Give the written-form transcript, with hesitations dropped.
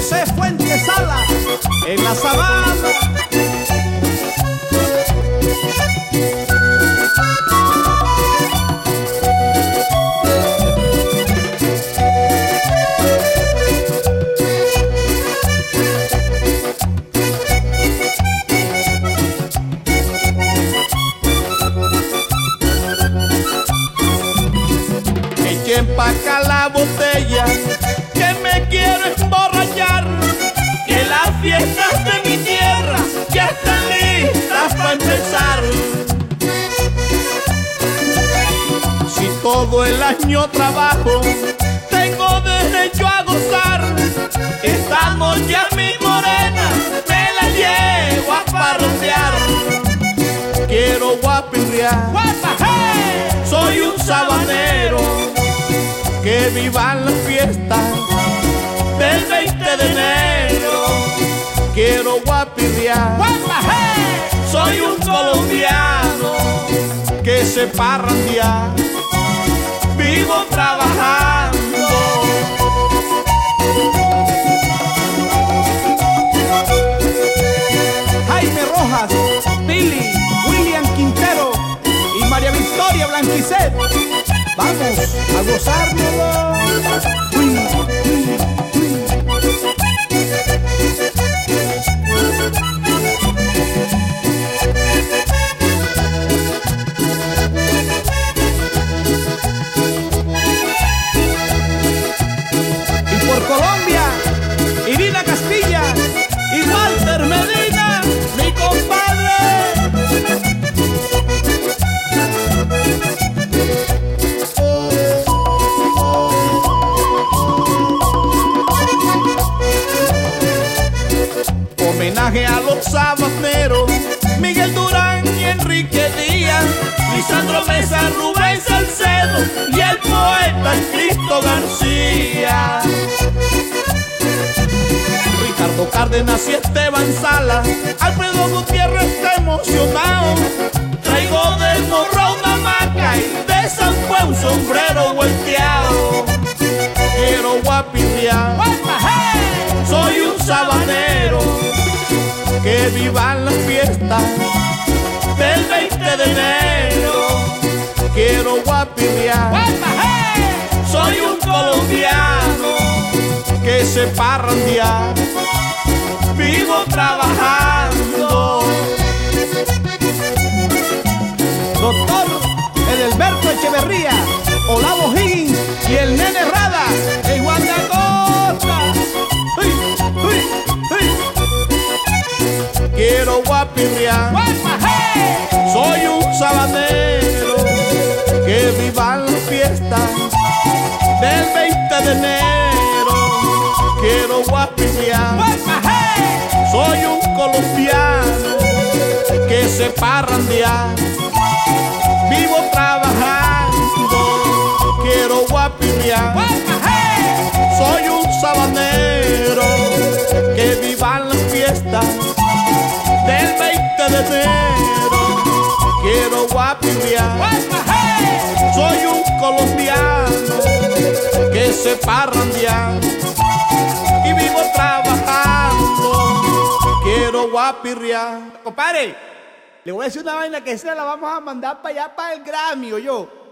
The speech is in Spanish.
José Fuentes Sala, en la sabana. Empaca la botella, que me quiero emborrachar, que las fiestas de mi tierra ya están listas para empezar. Si todo el año trabajo, tengo derecho a gozar. Estamos ya mi morena, me la llevo a parrandear. Quiero guapirrear, soy un sabanero. Que vivan las fiestas del 20 de enero. Quiero guapirrear, soy un colombiano que se parrandear, vivo trabajando. Jaime Rojas, Billy, William Quintero y María Victoria Blanquicet. Vamos a gozárnoslo. Y por Colombia, Irina Castilla y Walter Medina, mi compadre. Homenaje a los sabaneros, Miguel Durán y Enrique Díaz, Lisandro Mesa, Rubén Salcedo y el poeta Cristo García. Ricardo Cárdenas y Esteban Sala, Alfredo Gutiérrez está emocionado. Traigo del Morro una hamaca y de San Juan un sombrero volteado. Quiero guapirrear, soy un sabanero. Que vivan las fiestas del 20 de enero. Quiero guapirrear, soy un colombiano que se parrandear, vivo trabajando. Doctor Edelberto Echeverría, Olavo Higgins y el Nene Rada en Juan de Acosta. Quiero guapirrear, soy un sabanero. Que vivan las fiestas del 20 de enero. Quiero guapirrear, soy un colombiano que se parrandear, vivo trabajando. Quiero guapirrear, soy un sabanero. Que vivan las fiestas del 20 de enero. Quiero guapirrear, soy un colombiano que se parrandear y vivo trabajando. Quiero guapirrear. Compadre, le voy a decir una vaina que se la vamos a mandar para allá, para el Grammy, o yo.